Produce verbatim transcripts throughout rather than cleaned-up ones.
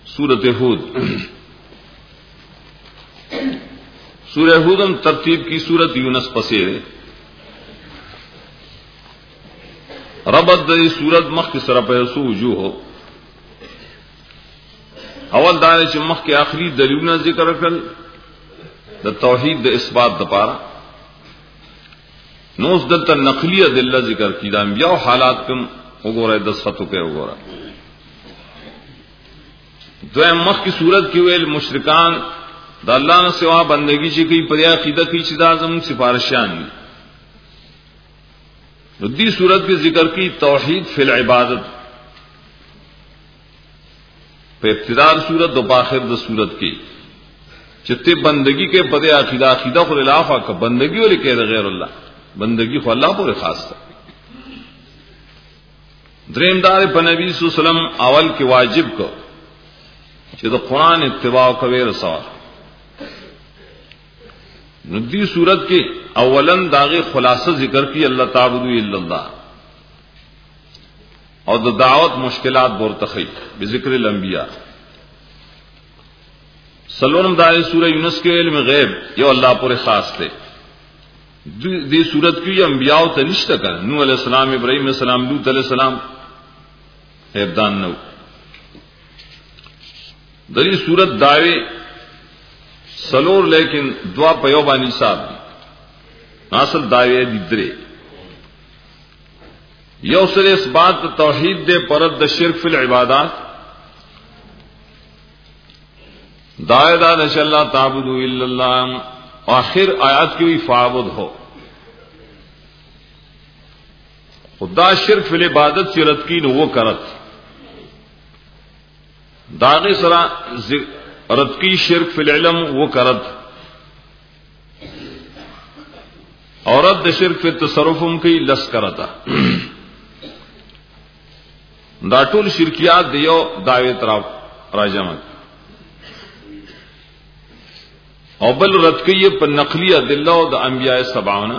सूरत हूद। सूरह हूदम तरतीब की सूरत यूनस पसे रबत दी सूरत मख की सरफ सू वजू हो। अवल दारे च मख के आखिरी दलील जिक्र कर द तौहीद द इस्बात द पारा नोस दलता नकली अदिल्ला जिक्र की दा अंबिया हालात कम उगोरा दस्तखतों के उगोरा दो मख की सूरत की वेल मुशरिकान द अल्लाह ने सिवा बंदगी ची कई परिया अकीदा की चिदाजम सिफारिशान दी सूरत की जिक्र की तौहीद फिल इबादत पे इब्तिदार सूरत दो बाखिर द सूरत की चित्ते बंदगी के पदे अकीदा अकीदा को इलाफा का बंदगी वाले कह गैर अल्लाह बंदगी को अल्लाह पर खास था। द्रेमदार नबी सल्लम अवल के वाजिब को तो कुरान इत्तिबा कवेर सवार नुद्दी सूरत के अवलन दागे खुलासा जिक्र की अल्लाह ताबुदु इल्लल्लाह और द दावत मुश्किलात बोरतखी बिजिक्र लंबिया सलोनम दाए सूरह यूनुस के इल्म गैब यो अल्लाह पर खास थे। दी सूरत की अंबियाओ तनिष्ठ कर नूह अलैहिस्सलाम इब्राहीम अलैहिस्सलाम लूत अलैहिस्सलाम हेबदान नऊ दरी सूरत दावे सलोर लेकिन दुआ पयोबानी साहब नासल दावे दिद्रे यौसर इस बात तौहीद दे परद द शिर्क फिल इबादात दायदा नशल्ला ताबुदु इल्लल्लाह आखिर आयात की हुई फाबुद हो खुदा शिर्क फिल इबादत चिरत की वो करत दागे सरा रत की शिर्क फिल इल्म वो करत औरत शिर्क फिल तसरुफुम की लस करता दाटुल शिरकियात दियो दावे तराव राजमत औबल रत की ये पर नकली अदिल्ला द अंबिया सबावना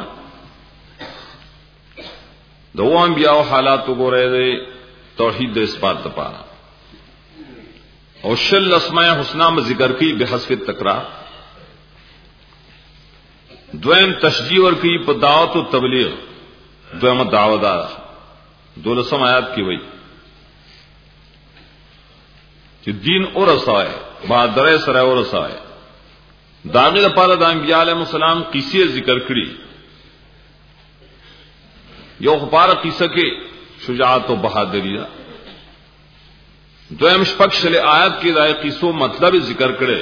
दो अंबिया हालात को रहे दे तौहीद इस बात पारा और शल अस्माए हुस्ना में जिक्र की बेहसफित तकरार द्वैम तशजीवर की दावत और तबलीग द्वैम दावदार दो लसम आयात की वही कि दीन और रसाए बहादर सराय और रसाए दागिल पारा दाम्बिया अलैहिस्सलाम किसी जिक्र करी यो पारा किसा के शुजात और बहादुरिया द्वैम पक्ष आयत के दाए किसो मतलब जिक्र करे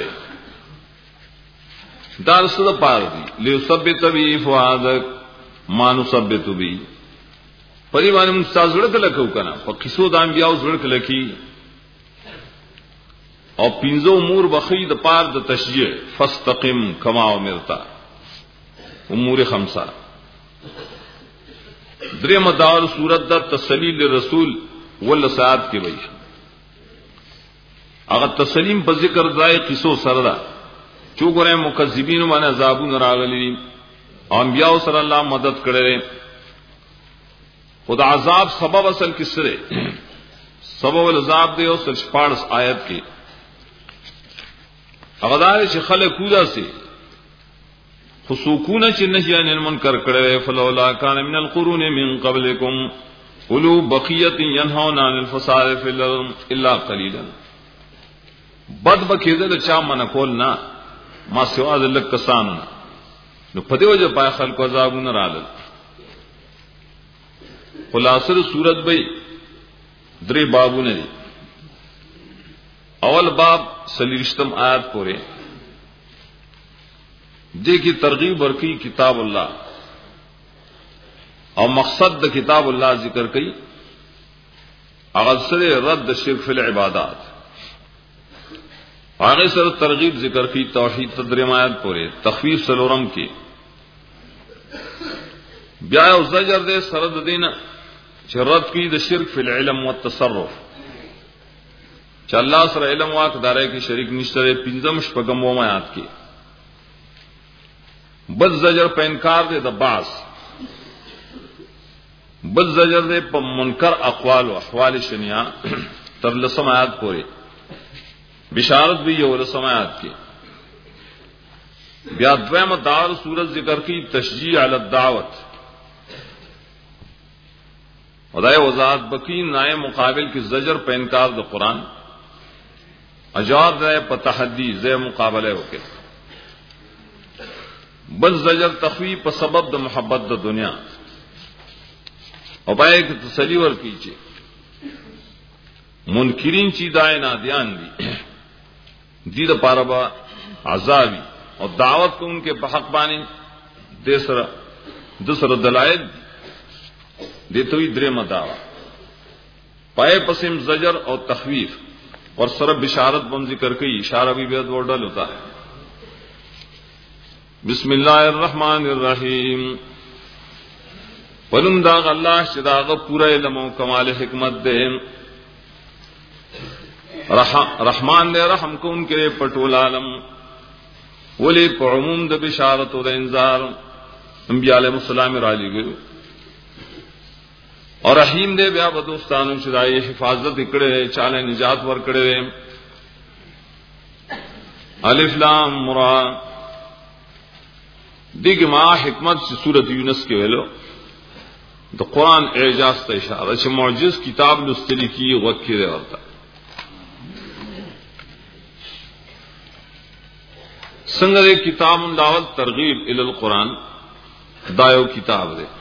दारसद पार दी ले सभ्य तभी फवादक मानु सभ्य तुबी परिवार मुस्ता जुड़क लखू कना पर किसो दाम्बिया जुड़क लखी और पिंजो उमूर बखीद पार द तशजीह फस्तकिम कमा उमिरता उमूर खमसा द्रे मदार सूरत द तसलील रसूल वल साद की वही अगर तसलीम पर जिक्र दाए किसो सरदा चूगरे मुकज्जिबीन माने अज़ाबुन रागली अंबिया सर अल्लाह मदद करे खुदा अजाब सबब असल किसरे सबब अजाब दे और पार्स आयत की अगदार से खल कूदा से खुसूकून चिन्ह मुनकर करे फलौला कान मिनल कुरून मिन क़ब्लिकुम उलू बक़ियत यनहौना अनिल फ़साद फिल अर्ज़ इल्ला क़लीलन बद बकेदल चा मन कोल ना मा सिवा दलक कसान न पदे वजह पाए खल्क अज़ाब न राल खुलासर सूरत भाई द्रे बाबू ने अवल बाब सलीरिश्तम आयत पोरे देखी तरगीब वर्की किताब अल्लाह और मकसद द किताब अल्लाह जिक्र कई अगसर रद्द शिर्क फिल इबादात आगे सर तरगीब जिक्र की तौहीद तदरीमायत पोरे तखफीफ सलोरम की ब्याह जजर दे सरद दिन रद्द की द शिर्क फिल इल्म व तसर्रुफ अल्लाह सर इल्म वाक दारे की शरीक निश्चरे पिंजम शपगम वो आयात की बद जजर पे इनकार दे दबास बद जजर दे पर मुनकर अक़वाल व अहवाल शनिया तरलसम आयात पोरे बिशारत भी ये और समायात की ब्याद्वैम दार सूरत जिक्र की तशजी अल दावत उदय वजात बकी नाए मुकाबिल की जजर पे इनकार द कुरान अजाद रहे पतहदी जय मुकाबले होके बल जजर तखवी प सबब द मोहब्बत द दुनिया उपाय की तसली वर कीजिए मुनकिरीन चीदाए नादियान दी दी द पारबा आजाबी और दावत को उनके बहक बानी देसरा दूसरा दलाइल देते हुई द्रेम दावा पाए पसिम जजर और तखवीफ और सरब बिशारत बम जिक्र की इशारा भी बेहद वोडल होता है। बिस्मिल्लाहिर्रहमानिर्रहीम पलुमदाग अल्लाह शिदाग पूरा इल्म कमाल हिकमत दे रहमान ने रहम को उनके पटोल आलम वली पमूम द बिशारत और इंजार अंबिया अलैहिस्सलाम राजी गयो और रहीम दे ब्या बदोस्तान शुदाई हिफाजत इकड़े चाले निजात वर कड़े अलिफ लाम मुरा दिग मा हिकमत सूरत यूनुस के वेलो तो कुरान एजाज का इशारा छ मौजिज किताब नुस्तली की वक्की दे वरता संगरे किताब दावत तरगीब इलल कुरान दायो किताब दे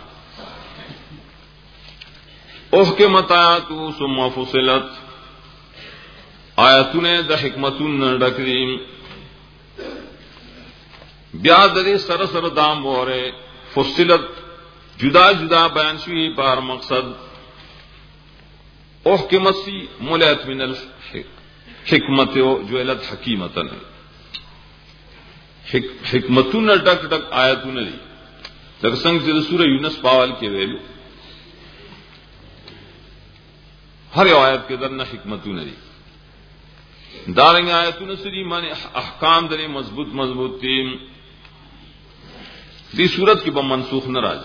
ओह के मतायातु सुम्मा फुसिलत आयतुने द हिकमतुन डकरीम ब्यादरी सर सर दाम बोरे फुसिलत जुदा जुदा बयान शुई पार मकसद ओह के मसी मुलत मिनल हिकमत जुलत हकीमतन हिकमतुन डक डक आयतुन लग संग सूरह यूनुस पावल के वेलू हर आयत के दर न हिकमतू नरी दारेंगे आयतू नसरी माने अहकाम दरे मजबूत मजबूत तीम दी सूरत की बम मनसूख न राज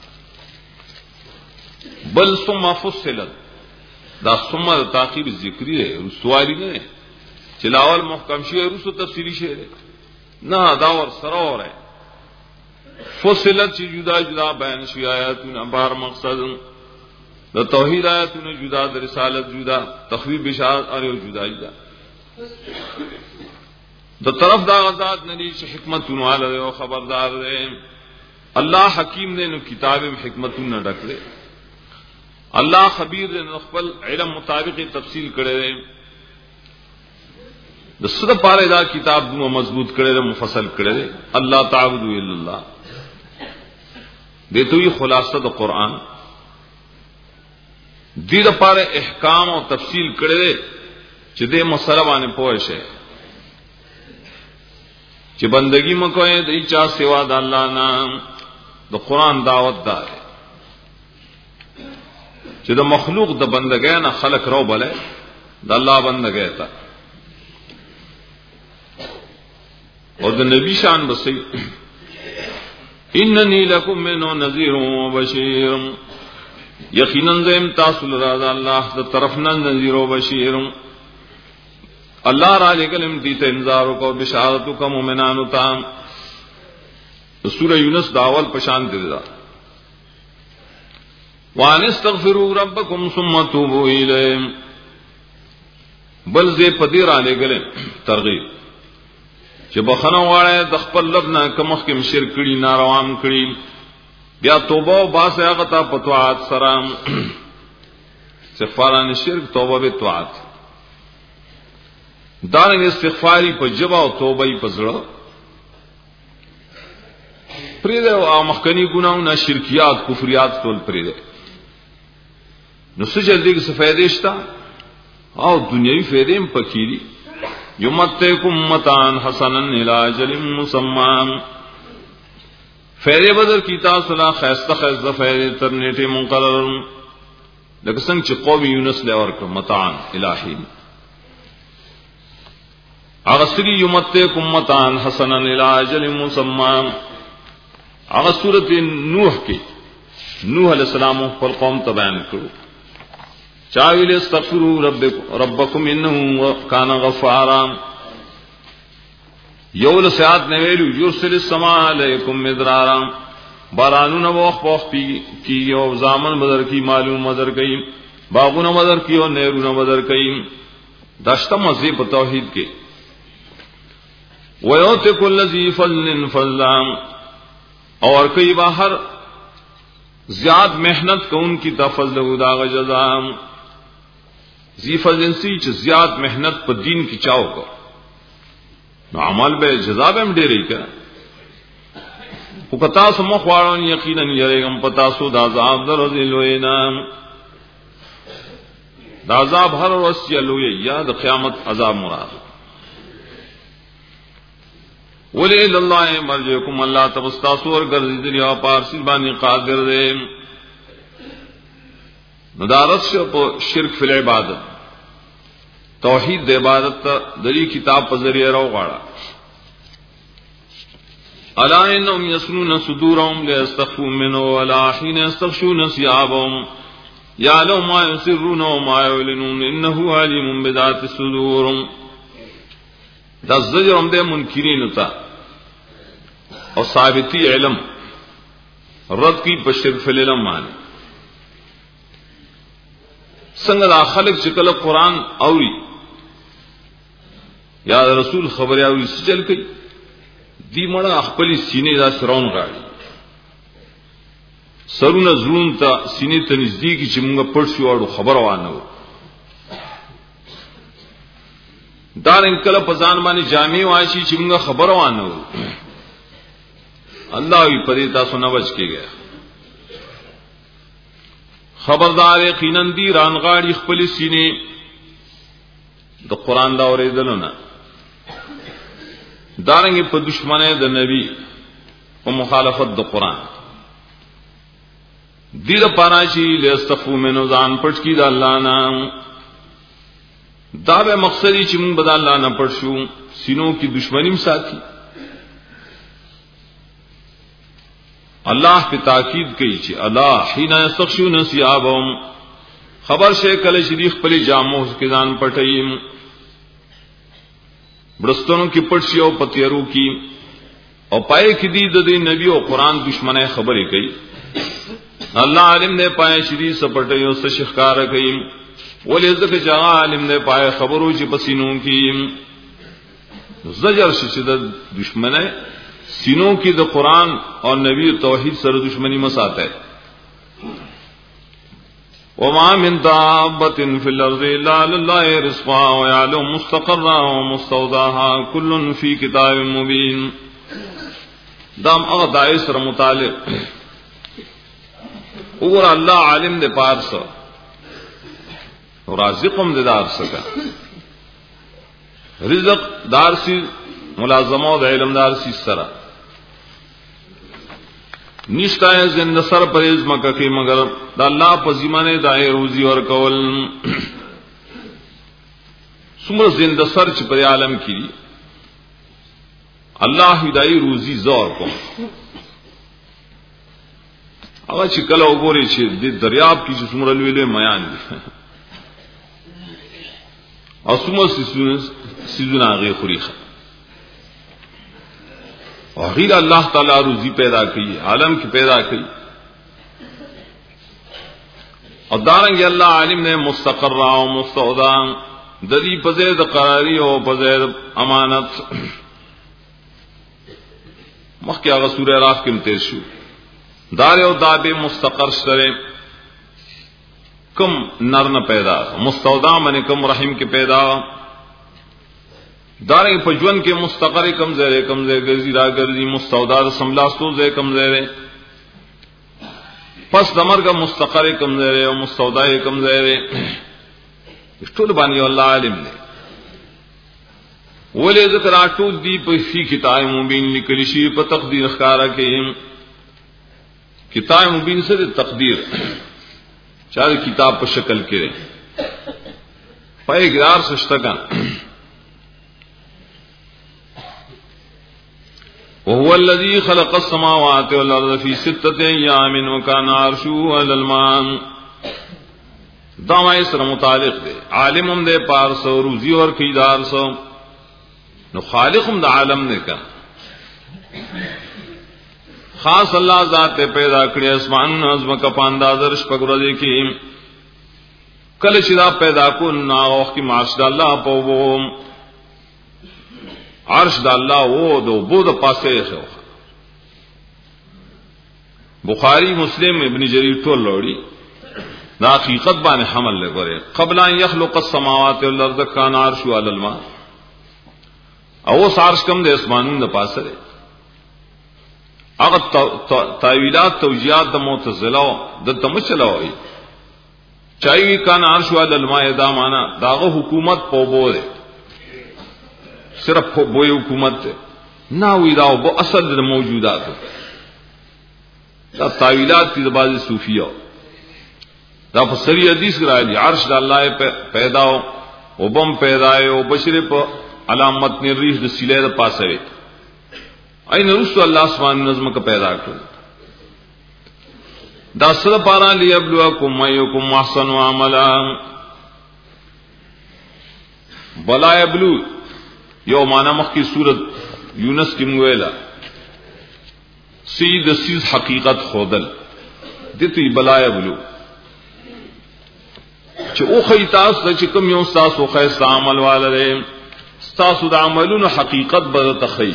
बल सुम्मा फुस्सिलत दा सुम्मा ताकीब जिक्री है रुसवारी ने चिलावल मुहकम शेर रुसु तफसीली शेर है ना दावर सरोवर है फुस्सिलत ची जुदा जुदा बयान शुई आयतू न बार मकसद द तौहीद आयतुन जुदा द रिसालत जुदा तखवीफ बिशारत अरे जुदा जुदा द तरफ दा आजाद नदी से हिकमतुन वाले और खबरदार रहे अल्लाह हकीम ने नु किताब में हिकमतुन न रख दे अल्लाह खबीर ने नखबल इल्म मुताबिक तफसील करे द सद पारेदार किताब दु मजबूत करे मुफसल करे अल्लाह ताबुदु इल्लल्लाह देतो ही खुलासा द कुरान दी दपारे अहकाम और तफसील करे चिदे मसला बाने पोश है कि बंदगी में कोई दी चा सिवा द अल्लाह नाम द कुरान दावत दार है चिद मखलूक द बंदगे ना खलक रो भले द अल्लाह बंदगे था और द नबी शान बसी इन्ननी लकुम मिनो नज़ीरुम व बशीरुम यकीनन ज़ेम तासुल राज़ा अल्लाह द तरफ न नज़ीर व बशीर अल्लाह राज कलम दी इंजारों को बिशारतों का मोमिनान ताम तो सूरह यूनुस दावल पशान दिला वानिस्तगफिरू रब्बकुम सुम्मा तूबू इलैहि बल जे पदीर आले गले तरगीब कि बखना वाले दखपल लबना कमख के शिरक कड़ी नारवाम कड़ी या तोबा बास आगता पतवात सराम इस्तिग़फ़ारान शिरक तोबा बे तवात दारंग इस्तिग़फ़ारी पर जबा और तोबा ही पजड़ा प्रेदे आ मखनी गुनाहों ना शिरकियात कुफरियात तोल प्रेदे नुस्से जल्दी के सफेदेशता आओ दुनियावी फेदे में पकीरी युमत्तेकुम मतान हसनन इला अजलिम मुसम्मान फेरे बदर की तासला खैस्ता खैस्ता फेरे तरनेटे मुकर्रर लकसंग चिकोबी यूनुस ले और मतान इलाही अगसरी युमत्तेकुम मतान हसनन इला अजलिम मुसम्मान अगर सूरत नूह की नूह अलैहिस्सलाम पर कौम तबयान करो چاویل استغفروا ربکم ربکم انه کان غفارا یول سیات نویلو یرسل السماء علیکم مدرارا بارانون وخ وخ کی او زامن بدر کی معلوم مدر کی باغون مدر کی اور نیرون مدر کی دشت مذہب توحید کے ویؤتی کل ذی فضل فضلا اور کئی باہر زیاد محنت کو ان کی تفضل داغ جزام ذی فضل سی چ زیاد محنت پر دین کی چاو کو نو عمل بے جزا بے ڈیری کا پتا سو مخواڑن یقینا یریگم پتا سو دا عذاب در ذلوینا دا عذاب ہر وسی لوی یا د قیامت عذاب مراد ولی اللہ مرجعکم اللہ تبستاسو اور گرزی دنیا پارسی بانی قادر دے ندارت شرک فی العبادت توحید دے عبادت دری کتاب پر ذریعہ رو غاڑا الا انہم یسنون صدورہم لیستخفوا منہ ولا حین یستغشون ثیابہم یعلم ما یسرون وما یعلنون انہ علیم بذات الصدور دا زجرم دے منکرین تا اور ثابتی علم رد کی بشر فی العلم مانے سنگ دا خلق چکل قرآن اوری یا رسول خبر اوری سچل کئی دی مڑا اخپلی سینے دا سرون غاڑی سرون زرون تا سینے تا نزدیکی چی منگا پرشی وارو خبر وانو دار انکل پزان مانی جامع واشی چی منگا خبر وانو اللہ وی پدیتا سنا بچ کے گیا خبردار یقیناً دی رانغاڑی خپل سینے د قرآن دا اوریدلونه دارنګ په دشمنه د نبی او مخالفت د قرآن دی د پاراشی لستفو منو ځان پټ کی د الله نام دا به مقصدی چې موږ بد الله نه پټ شو سینو کی دشمنی ساتي اللہ پہ تاکید کی چی اللہ حین یستغشون ثیابہم خبر شے کل شریف پلی جامو کے دان پٹیم برستنوں کی پٹسی او پتیرو کی اور پائے کی دی ددی نبی و قرآن دشمن خبریں کئی اللہ عالم نے پائے شریف سپٹیوں سے شخکار کئی ولی ذکر جہاں عالم نے پائے خبروں چی پسینوں کی زجر شدت دشمن سینوں کی د قرآن اور نبی توحید سر دشمنی مسات ہے وما من دابۃ فی الارض الا للہ رزقها ويعلم مستقرها ومستودعها كل فی کتاب مبین دام اغدائے سر متعلق اور اللہ عالم دے پار سر رازقم دے دار سکا رزق دار سی ملازمہ و علم دار سی سرا نشتا ہے زند سر پریز مکہ کی مگر دا اللہ پزیمانے دائے روزی اور کول سمر زند سر چھ پر عالم کی اللہ ہدائی روزی زور کو اگر چھ کلا اگوری چھ دی دریاب کی چھ سمر الویلے میان دی اور سمر سیزن آگے خریخ اور غیر اللہ تعالی روزی پیدا کی عالم کی پیدا کی اور دارنگی اللہ عالم نے مستقرہ و مستودع ددی پزید قراری و پزید امانت مخی آغا سورہ راف کے متیر شو دار و داب مستقر شرے کم نرن پیدا مستودع من کم رحم کے پیدا داریں پجون کے مستقر کم زیرے کم زیر گرزی را گرزی مستودع سملاستو زیر کم زیرے پس دمر کا مستقر کم زیرے و مستودع کم زیرے اشتول بانی اللہ علم نے ولی ذکر آٹول دی پہ فی کتاب مبین لکلشی پہ تقدیر اخکارا کے کتاب مبین سے تقدیر چاہے کتاب پہ شکل کرے پہ اقرار سشتکن وهو الذي خلق السماوات والارض في ستة ايام وكان عرشه على الماء دا ما سره متعلق دی. عالم هم دے پارس روزی اور کیدار سو نو خالق هم د عالم نه کا خاص الله ذات پیدا کړی اسمان نظم کا پاندازر شپګرځي کی کله چې دا پیدا کو نا وخت کی معاش د الله په وو عرش د الله وو دو بود پاسه شو. بخاری مسلم ابن جریر ټول لوري دا حقیقت باندې حمل لګره قبل ان يخلق السماوات والارض كان عرش على الماء او سارش کم د اسمانونو د پاسه ده. هغه تاویلات توجیهات د معتزله د تمچلوي چایوی کان عرش على الماء دا معنا داغه حکومت په بو ده صرف په بو حکومت ده نه وی دا او اصل د موجودات دا تاویلات دي د بعض صوفیو دا په سری حدیث راځي عرش د الله پیدا او بم پیدا او بشری په علامت نه ریح د سیله د پاسه وي اين رسول الله سبحانه نظم کا پیدا کړ دا سره پارا ليبلوکم ايکم احسن عملا بلا یبلو یو معنا مخ کی صورت یونس کی مویلا سید سیز حقیقت خودل دتی بلا یبلو چې او خیتاس چې کوم یو تاسو خیس عمل والے تاسو د عملونو حقیقت به تخی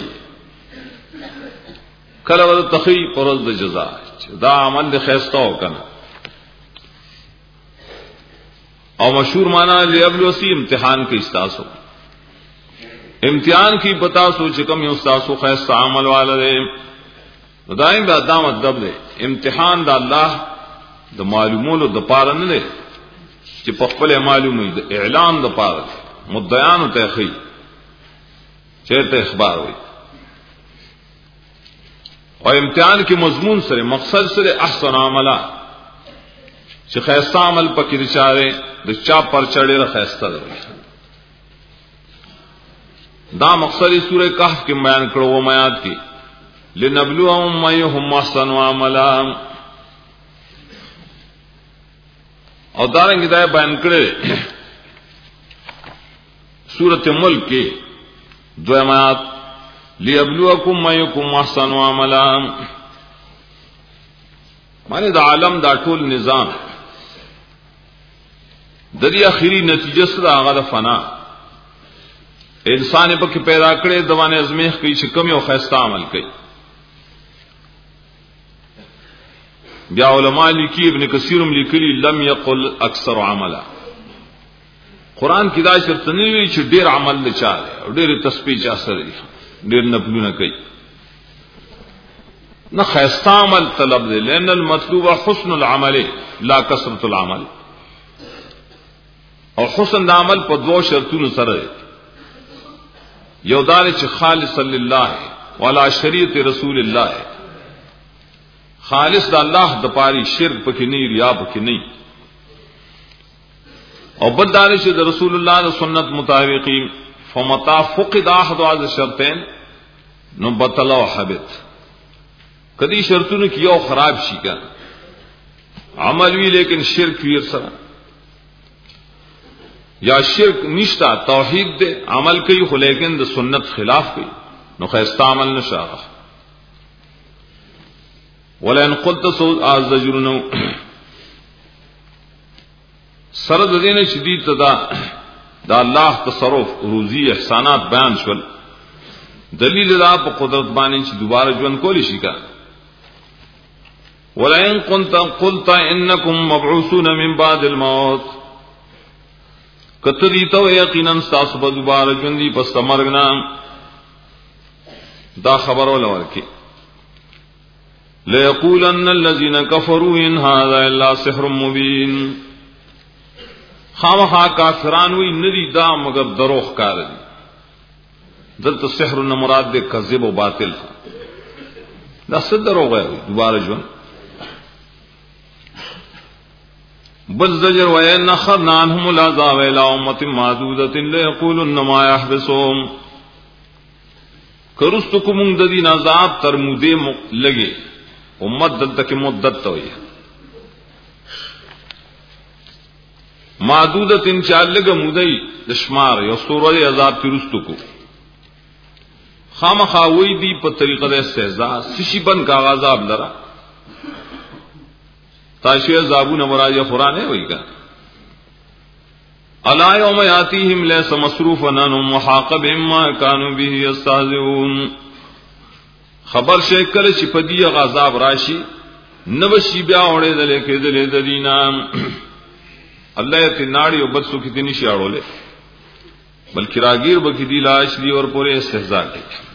کله ول تخی پرز د جزاء دا عمل د خیستا وکنه او مشهور معنا لیبلو سی امتحان کې استاسو امتحان کی پتا سو چې کوم یو تاسو خیستا عمل والے دایم دا دامت دب دے امتحان دا اللہ دا معلومولو دا پارا نه دے چې په خپل معلومي د اعلان د پاره مدعیانو ته خي چیرته اخبار وي او امتحان کې مضمون سره مقصد سره احسن عمله چې خیسته عمل پکې رچاره د چا پر چړې را خیسته ده دا مقصد سوره کهف کې بیان کړو و میات کې لنبلوهم ايهم احسن عملا او دارنګ دا بیان کړی سورۃ ملک کې دویمات لیبلوکم ايکم احسن عملا معنی دا عالم دا ټول نظام د دې اخیری نتیجه سره هغه فنا انسان په کې پیدا کړي دوانه ازمیخ کوي چې کوم یو خیسته عمل کوي. بیا علماء لیکي ابن کثیرم لیکلي لم یقل اکثر عملا قران کې دا شرط نه وی چې ډیر عمل نه چاله او ډیر تسبیح چا سره ډیر نفلونه کوي نه خیسته عمل طلب دی لئن المطلوب حسن العمل لا کثرت العمل او حسن د عمل په دوه شرطونو سره یو دار چې خالص لله ولا شریعت رسول الله خالص د الله د پاری شرک پکې نه ریا پکې نه او بل دار چې د رسول الله د سنت مطابقي فمتا فقد احد هذه الشرطين نو بطل او حبط کدی شرطونو کې یو خراب شي کا عمل وی لیکن شرک وی سره یا شرک نشتا توحید دے عمل کوي خو لیکن د سنت خلاف کوي نو خیستا عمل نشاغه ولئن قلت سوء ازجرنو سره د دینه شدید تدا دا الله تصرف روزي احسانات بیان شول دلیل دا په قدرت باندې چې دوباره ژوند کولی شي کا ولئن كنت قلت انكم مبعوثون من بعد الموت کتری تو یقینا تاسو به دوباره ژوند دي پس مرګنا دا خبر ولور کی ليقولن الذين كفروا ان هذا الا سحر مبين خامخا کافران وی ندی دا مگر دروغ کار دي دلته سحر نه مراد دې کذب او باطل دا څه دروغ دی دوباره ژوند بل زجر وین نخرنا عنهم العذاب الى امه معدوده ليقولن ما يحبسهم کرستکم د دین عذاب تر موده لګي امت دلته کې مدت ته وي معدودت ان چالګ مودی د شمار یو سورې عذاب ترستو کو خامخاوی دی په طریقه د استهزاء سشي بن کا عذاب لرا تاشی عذابون مراد قرآن ہے وہی کا الا یوم یاتیہم لیس مصروفا عنہم وحاق بهم ما كانوا به یستهزئون خبر شي کله چې پدی عذاب راشي نو شي بیا اورې دلې کې دلې د دینا الله ته ناړي او بد سو کې دي نشي اړولې بلکې راګیر بکې دی لاش دی اور پورے استهزاء کوي